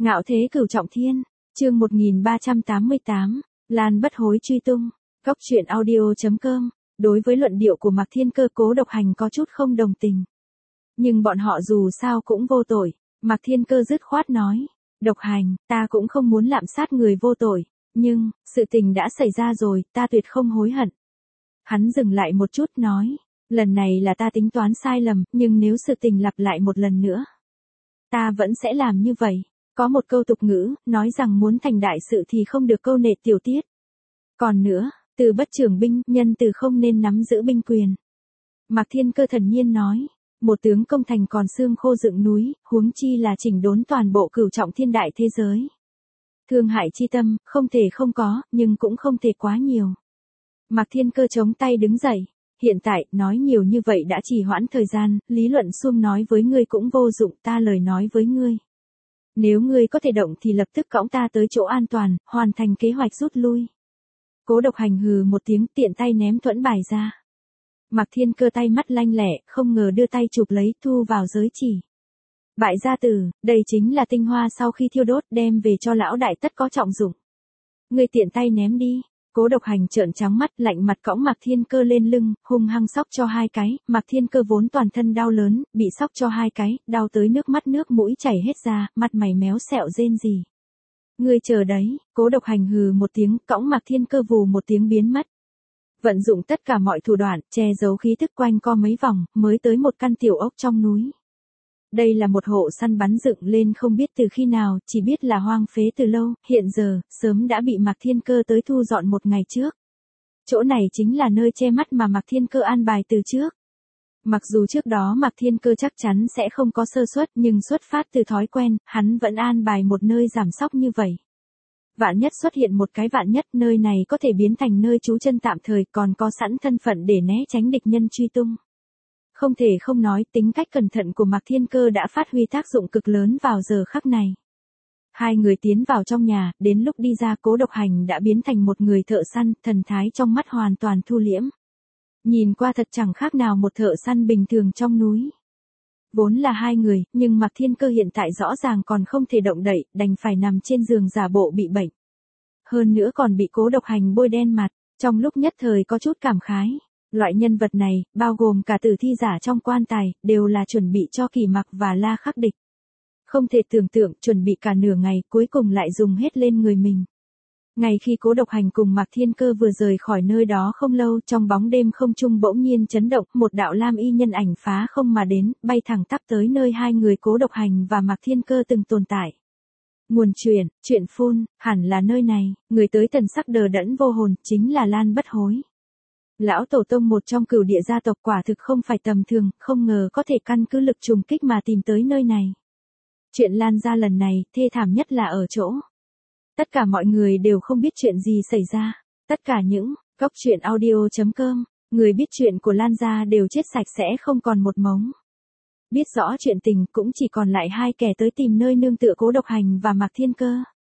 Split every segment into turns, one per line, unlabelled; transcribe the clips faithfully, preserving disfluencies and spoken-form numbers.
Ngạo thế cửu trọng thiên, chương một nghìn ba trăm tám mươi tám, Lan bất hối truy tung, góc truyện audio chấm com. Đối với luận điệu của Mạc Thiên Cơ, Cố Độc Hành có chút không đồng tình. Nhưng bọn họ dù sao cũng vô tội, Mạc Thiên Cơ dứt khoát nói, Độc Hành, ta cũng không muốn lạm sát người vô tội, nhưng, sự tình đã xảy ra rồi, ta tuyệt không hối hận. Hắn dừng lại một chút nói, lần này là ta tính toán sai lầm, nhưng nếu sự tình lặp lại một lần nữa, ta vẫn sẽ làm như vậy. Có một câu tục ngữ, nói rằng muốn thành đại sự thì không được câu nệ tiểu tiết. Còn nữa, từ bất trưởng binh, nhân từ không nên nắm giữ binh quyền. Mạc Thiên Cơ thần nhiên nói, một tướng công thành còn xương khô dựng núi, huống chi là chỉnh đốn toàn bộ cửu trọng thiên đại thế giới. Thương hại chi tâm, không thể không có, nhưng cũng không thể quá nhiều. Mạc Thiên Cơ chống tay đứng dậy, hiện tại, nói nhiều như vậy đã trì hoãn thời gian, lý luận xuông nói với ngươi cũng vô dụng, ta lời nói với ngươi. Nếu ngươi có thể động thì lập tức cõng ta tới chỗ an toàn, hoàn thành kế hoạch rút lui. Cố Độc Hành hừ một tiếng, tiện tay ném thuẫn bài ra. Mạc Thiên Cơ tay mắt lanh lẹ, không ngờ đưa tay chụp lấy, thu vào giới chỉ. Bại gia tử, đây chính là tinh hoa sau khi thiêu đốt, đem về cho lão đại tất có trọng dụng. Ngươi tiện tay ném đi. Cố Độc Hành trợn trắng mắt, lạnh mặt cõng Mạc Thiên Cơ lên lưng, hung hăng xóc cho hai cái. Mạc Thiên Cơ vốn toàn thân đau lớn, bị xóc cho hai cái, đau tới nước mắt nước mũi chảy hết ra, mặt mày méo sẹo rên rỉ. Ngươi chờ đấy. Cố Độc Hành hừ một tiếng, cõng Mạc Thiên Cơ vù một tiếng biến mất. Vận dụng tất cả mọi thủ đoạn, che giấu khí thức quanh co mấy vòng, mới tới một căn tiểu ốc trong núi. Đây là một hộ săn bắn dựng lên không biết từ khi nào, chỉ biết là hoang phế từ lâu, hiện giờ, sớm đã bị Mạc Thiên Cơ tới thu dọn một ngày trước. Chỗ này chính là nơi che mắt mà Mạc Thiên Cơ an bài từ trước. Mặc dù trước đó Mạc Thiên Cơ chắc chắn sẽ không có sơ suất, nhưng xuất phát từ thói quen, hắn vẫn an bài một nơi giảm sóc như vậy. Vạn nhất xuất hiện một cái vạn nhất, nơi này có thể biến thành nơi trú chân tạm thời, còn có sẵn thân phận để né tránh địch nhân truy tung. Không thể không nói, tính cách cẩn thận của Mạc Thiên Cơ đã phát huy tác dụng cực lớn vào giờ khắc này. Hai người tiến vào trong nhà, đến lúc đi ra, Cố Độc Hành đã biến thành một người thợ săn, thần thái trong mắt hoàn toàn thu liễm. Nhìn qua thật chẳng khác nào một thợ săn bình thường trong núi. Vốn là hai người, nhưng Mạc Thiên Cơ hiện tại rõ ràng còn không thể động đậy, đành phải nằm trên giường giả bộ bị bệnh. Hơn nữa còn bị Cố Độc Hành bôi đen mặt, trong lúc nhất thời có chút cảm khái. Loại nhân vật này, bao gồm cả tử thi giả trong quan tài, đều là chuẩn bị cho Kỳ Mặc và La Khắc địch. Không thể tưởng tượng, chuẩn bị cả nửa ngày, cuối cùng lại dùng hết lên người mình. Ngay khi Cố Độc Hành cùng Mạc Thiên Cơ vừa rời khỏi nơi đó không lâu, trong bóng đêm không trung bỗng nhiên chấn động, một đạo lam y nhân ảnh phá không mà đến, bay thẳng tắp tới nơi hai người Cố Độc Hành và Mạc Thiên Cơ từng tồn tại. Nguồn truyền, chuyện phun, hẳn là nơi này, người tới thần sắc đờ đẫn vô hồn, chính là Lan bất hối. Lão tổ tông một trong cửu địa gia tộc, quả thực không phải tầm thường, không ngờ có thể căn cứ lực trùng kích mà tìm tới nơi này. Chuyện Lan gia lần này, thê thảm nhất là ở chỗ. Tất cả mọi người đều không biết chuyện gì xảy ra. Tất cả những, góc truyện audio chấm com, người biết chuyện của Lan gia đều chết sạch sẽ không còn một mống. Biết rõ chuyện tình cũng chỉ còn lại hai kẻ tới tìm nơi nương tựa Cố Độc Hành và Mạc Thiên Cơ.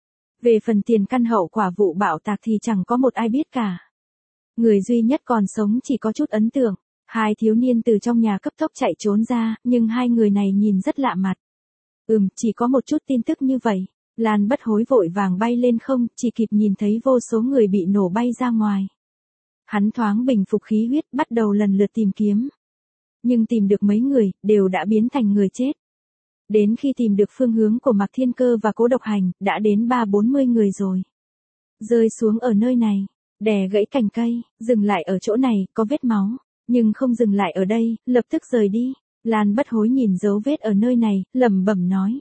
Về phần tiền căn hậu quả vụ bạo tạc thì chẳng có một ai biết cả. Người duy nhất còn sống chỉ có chút ấn tượng, hai thiếu niên từ trong nhà cấp tốc chạy trốn ra, nhưng hai người này nhìn rất lạ mặt. Ừm, chỉ có một chút tin tức như vậy. Lan bất hối vội vàng bay lên không, chỉ kịp nhìn thấy vô số người bị nổ bay ra ngoài. Hắn thoáng bình phục khí huyết, bắt đầu lần lượt tìm kiếm. Nhưng tìm được mấy người, đều đã biến thành người chết. Đến khi tìm được phương hướng của Mạc Thiên Cơ và Cố Độc Hành, đã đến ba bốn mươi người rồi. Rơi xuống ở nơi này, đè gãy cành cây, dừng lại ở chỗ này, có vết máu, nhưng không dừng lại ở đây, lập tức rời đi. Lan bất hối nhìn dấu vết ở nơi này, lẩm bẩm nói.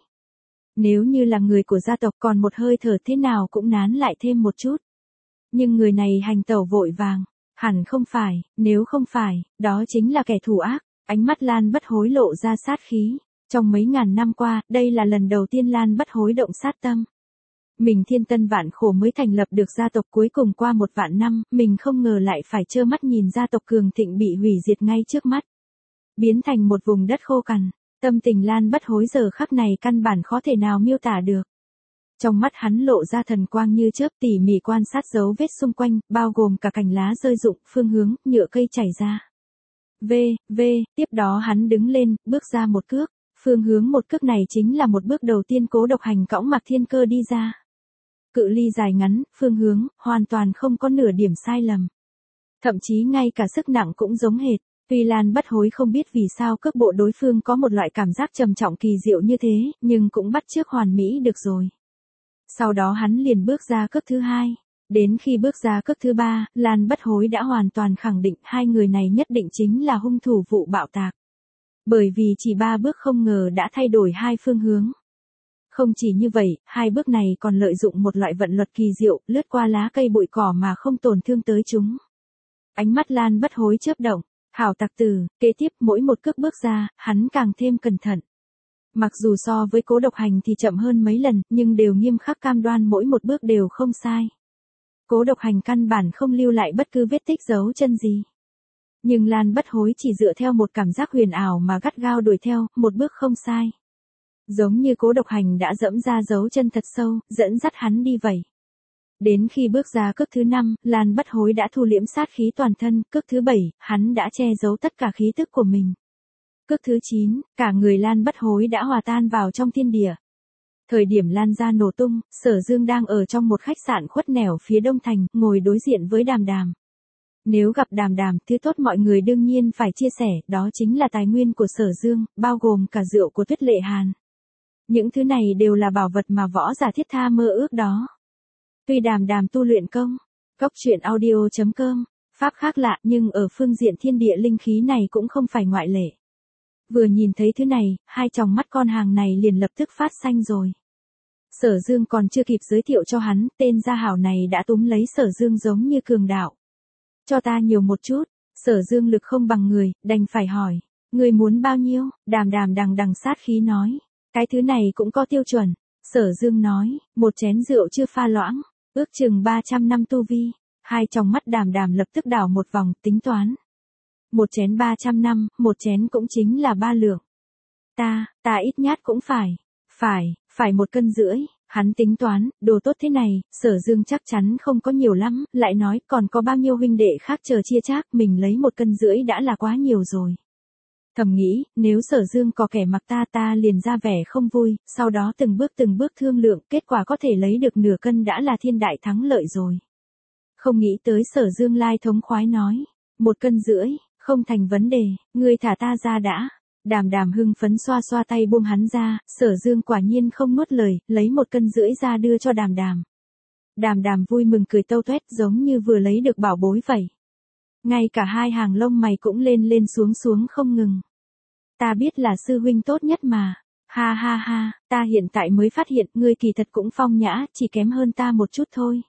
Nếu như là người của gia tộc còn một hơi thở thế nào cũng nán lại thêm một chút. Nhưng người này hành tẩu vội vàng, hẳn không phải, nếu không phải, đó chính là kẻ thù ác. Ánh mắt Lan bất hối lộ ra sát khí. Trong mấy ngàn năm qua, đây là lần đầu tiên Lan bất hối động sát tâm. Mình thiên tân vạn khổ mới thành lập được gia tộc, cuối cùng qua một vạn năm, mình không ngờ lại phải trơ mắt nhìn gia tộc cường thịnh bị hủy diệt ngay trước mắt. Biến thành một vùng đất khô cằn. Tâm tình Lan bất hối giờ khắc này căn bản khó thể nào miêu tả được. Trong mắt hắn lộ ra thần quang như chớp, tỉ mỉ quan sát dấu vết xung quanh, bao gồm cả cành lá rơi rụng, phương hướng, nhựa cây chảy ra. V, V, tiếp đó hắn đứng lên, bước ra một cước. Phương hướng một cước này chính là một bước đầu tiên Cố Độc Hành cõng Mạc Thiên Cơ đi ra. Cự ly dài ngắn, phương hướng, hoàn toàn không có nửa điểm sai lầm. Thậm chí ngay cả sức nặng cũng giống hệt. Tuy Lan Bất Hối không biết vì sao cước bộ đối phương có một loại cảm giác trầm trọng kỳ diệu như thế, nhưng cũng bắt chước hoàn mỹ được rồi. Sau đó hắn liền bước ra cước thứ hai. Đến khi bước ra cước thứ ba, Lan Bất Hối đã hoàn toàn khẳng định hai người này nhất định chính là hung thủ vụ bạo tạc. Bởi vì chỉ ba bước không ngờ đã thay đổi hai phương hướng. Không chỉ như vậy, hai bước này còn lợi dụng một loại vận luật kỳ diệu, lướt qua lá cây bụi cỏ mà không tổn thương tới chúng. Ánh mắt Lan Bất Hối chớp động, hảo tặc tử, kế tiếp mỗi một cước bước ra, hắn càng thêm cẩn thận. Mặc dù so với Cố Độc Hành thì chậm hơn mấy lần, nhưng đều nghiêm khắc cam đoan mỗi một bước đều không sai. Cố Độc Hành căn bản không lưu lại bất cứ vết tích dấu chân gì. Nhưng Lan Bất Hối chỉ dựa theo một cảm giác huyền ảo mà gắt gao đuổi theo, một bước không sai. Giống như Cố Độc Hành đã dẫm ra dấu chân thật sâu, dẫn dắt hắn đi vậy. Đến khi bước ra cước thứ năm, Lan Bất Hối đã thu liễm sát khí toàn thân, cước thứ bảy, hắn đã che giấu tất cả khí tức của mình. Cước thứ chín, cả người Lan Bất Hối đã hòa tan vào trong thiên địa. Thời điểm lan ra nổ tung, Sở Dương đang ở trong một khách sạn khuất nẻo phía Đông Thành, ngồi đối diện với Đàm Đàm. Nếu gặp Đàm Đàm, thứ tốt mọi người đương nhiên phải chia sẻ, đó chính là tài nguyên của Sở Dương, bao gồm cả rượu của Tuyết Lệ Hàn. Những thứ này đều là bảo vật mà võ giả thiết tha mơ ước đó. Tuy Đàm Đàm tu luyện công, góc truyện audio chấm com, pháp khác lạ nhưng ở phương diện thiên địa linh khí này cũng không phải ngoại lệ. Vừa nhìn thấy thứ này, hai tròng mắt con hàng này liền lập tức phát xanh rồi. Sở Dương còn chưa kịp giới thiệu cho hắn, tên gia hảo này đã túm lấy Sở Dương giống như cường đạo. Cho ta nhiều một chút, Sở Dương lực không bằng người, đành phải hỏi. Người muốn bao nhiêu? Đàm Đàm đằng đằng sát khí nói. Cái thứ này cũng có tiêu chuẩn. Sở Dương nói, một chén rượu chưa pha loãng, ước chừng ba trăm năm tu vi. Hai tròng mắt Đàm Đàm lập tức đảo một vòng, tính toán. Một chén ba trăm năm, một chén cũng chính là ba lượng. Ta, ta ít nhát cũng phải. Phải, phải một cân rưỡi. Hắn tính toán, đồ tốt thế này, Sở Dương chắc chắn không có nhiều lắm, lại nói còn có bao nhiêu huynh đệ khác chờ chia chác, mình lấy một cân rưỡi đã là quá nhiều rồi. Thầm nghĩ, nếu Sở Dương có kẻ mặc ta ta liền ra vẻ không vui, sau đó từng bước từng bước thương lượng, kết quả có thể lấy được nửa cân đã là thiên đại thắng lợi rồi. Không nghĩ tới Sở Dương lai thống khoái nói, một cân rưỡi, không thành vấn đề, ngươi thả ta ra đã. Đàm Đàm hưng phấn xoa xoa tay buông hắn ra, Sở Dương quả nhiên không nuốt lời, lấy một cân rưỡi ra đưa cho Đàm Đàm. Đàm Đàm vui mừng cười tâu toét giống như vừa lấy được bảo bối vậy. Ngay cả hai hàng lông mày cũng lên lên xuống xuống không ngừng. Ta biết là sư huynh tốt nhất mà. Ha ha ha, ta hiện tại mới phát hiện ngươi kỳ thật cũng phong nhã, chỉ kém hơn ta một chút thôi.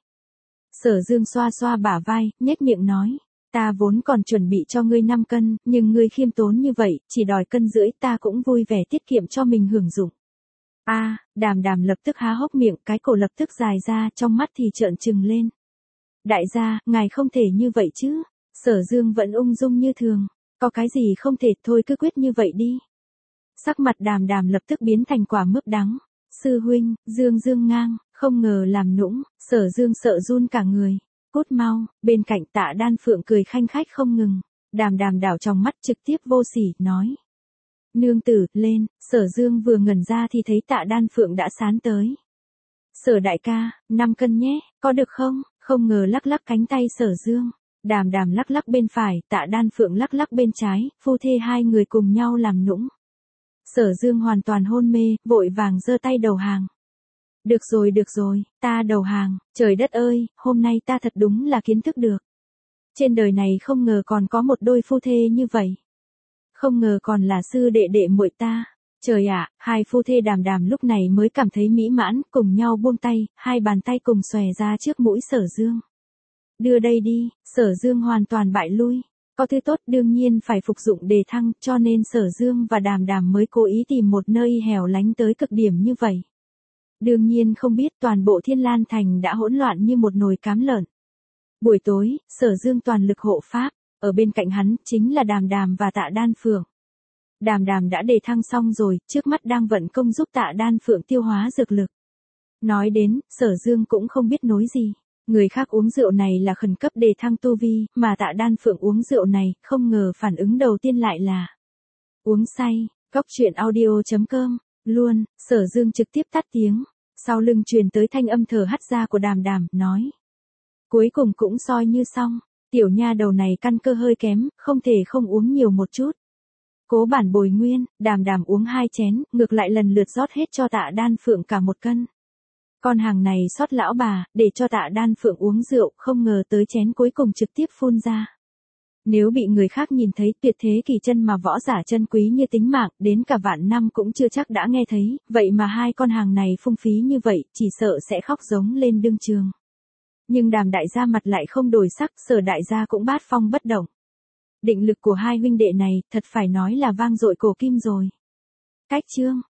Sở Dương xoa xoa bả vai, nhếch miệng nói. Ta vốn còn chuẩn bị cho ngươi năm cân, nhưng ngươi khiêm tốn như vậy, chỉ đòi cân rưỡi ta cũng vui vẻ tiết kiệm cho mình hưởng dụng. A, à, Đàm Đàm lập tức há hốc miệng, cái cổ lập tức dài ra, trong mắt thì trợn trừng lên. Đại gia, ngài không thể như vậy chứ. Sở Dương vẫn ung dung như thường. Có cái gì không thể, thôi cứ quyết như vậy đi. Sắc mặt Đàm Đàm lập tức biến thành quả mướp đắng. Sư huynh, Dương Dương ngang, không ngờ làm nũng, Sở Dương sợ run cả người. Cút mau, bên cạnh Tạ Đan Phượng cười khanh khách không ngừng. Đàm Đàm đảo trong mắt trực tiếp vô sỉ, nói. Nương tử, lên, Sở Dương vừa ngẩn ra thì thấy Tạ Đan Phượng đã sán tới. Sở đại ca, năm cân nhé, có được không? Không ngờ lắc lắc cánh tay Sở Dương. Đàm Đàm lắc lắc bên phải, Tạ Đan Phượng lắc lắc bên trái, phu thê hai người cùng nhau làm nũng. Sở Dương hoàn toàn hôn mê, vội vàng giơ tay đầu hàng. Được rồi được rồi, ta đầu hàng, trời đất ơi, hôm nay ta thật đúng là kiến thức được. Trên đời này không ngờ còn có một đôi phu thê như vậy. Không ngờ còn là sư đệ đệ muội ta. Trời ạ, hai phu thê Đàm Đàm lúc này mới cảm thấy mỹ mãn, cùng nhau buông tay, hai bàn tay cùng xòe ra trước mũi Sở Dương. Đưa đây đi, Sở Dương hoàn toàn bại lui. Có thứ tốt đương nhiên phải phục dụng đề thăng, cho nên Sở Dương và Đàm Đàm mới cố ý tìm một nơi hẻo lánh tới cực điểm như vậy. Đương nhiên không biết toàn bộ Thiên Lan Thành đã hỗn loạn như một nồi cám lợn. Buổi tối, Sở Dương toàn lực hộ pháp, ở bên cạnh hắn chính là Đàm Đàm và Tạ Đan Phượng. Đàm Đàm đã đề thăng xong rồi, trước mắt đang vận công giúp Tạ Đan Phượng tiêu hóa dược lực. Nói đến, Sở Dương cũng không biết nói gì. Người khác uống rượu này là khẩn cấp đề thăng tu vi, mà Tạ Đan Phượng uống rượu này, không ngờ phản ứng đầu tiên lại là uống say. Cốc truyện audio chấm com, luôn, Sở Dương trực tiếp tắt tiếng, sau lưng truyền tới thanh âm thở hắt ra của Đàm Đàm, nói. Cuối cùng cũng soi như xong, tiểu nha đầu này căn cơ hơi kém, không thể không uống nhiều một chút. Cố bản bồi nguyên, Đàm Đàm uống hai chén, ngược lại lần lượt rót hết cho Tạ Đan Phượng cả một cân. Con hàng này sót lão bà, để cho Tạ Đan Phượng uống rượu, không ngờ tới chén cuối cùng trực tiếp phun ra. Nếu bị người khác nhìn thấy tuyệt thế kỳ chân mà võ giả chân quý như tính mạng, đến cả vạn năm cũng chưa chắc đã nghe thấy, vậy mà hai con hàng này phung phí như vậy, chỉ sợ sẽ khóc giống lên đương trường. Nhưng Đàm đại gia mặt lại không đổi sắc, Sở đại gia cũng bát phong bất động. Định lực của hai huynh đệ này, thật phải nói là vang dội cổ kim rồi. Cách chương